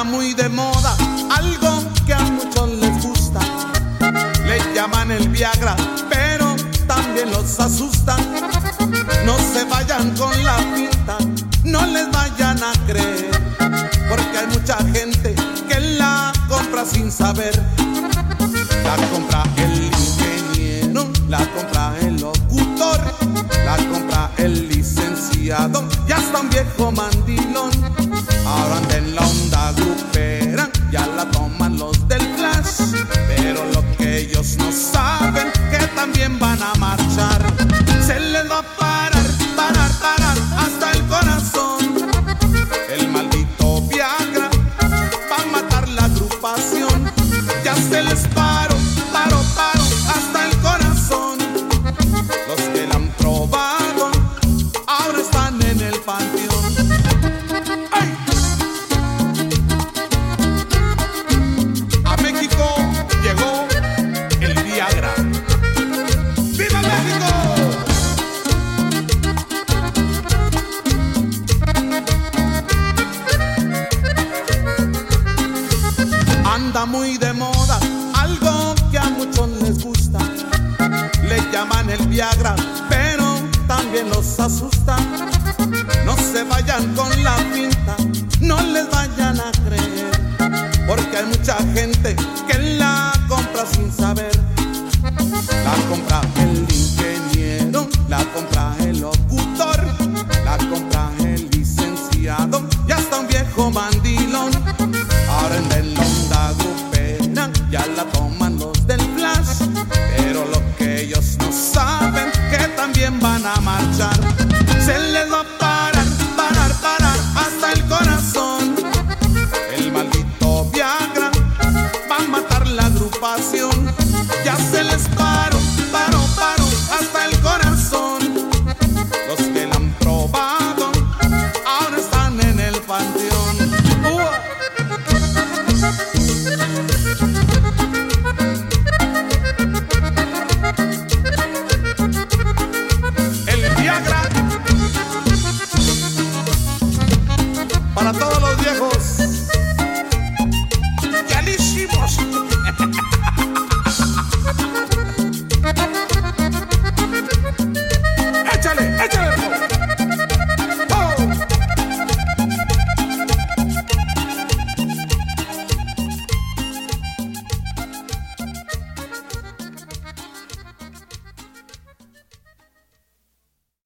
muy de moda algo que a muchos les gusta. Le llaman el Viagra, pero también los asustan. No se vayan con la pinta, no les vayan a creer, porque hay mucha gente que la compra sin saber. La compra el ingeniero, la compra el locutor, la compra el licenciado y hasta un viejo mandilón. Ahora anda en la onda grupera, ya la toman los del flash, pero lo que ellos no saben que también van a marchar. Se les va a parar, parar, parar hasta el corazón. El maldito Viagra va a matar la agrupación. Ya se les paró, paró, paró hasta el corazón. Los que la han probado ahora están en el panteón. ¡Ay! A México llegó el Viagra. ¡Viva México! Anda muy de moda algo que a muchos les gusta. Le llaman el Viagra, pero también los asusta. No se vayan con la pinta, no les vayan a creer, porque hay mucha gente que la compra sin saber. La compra el ingeniero, la compra el locutor, la compra el licenciado y hasta un viejo bandido.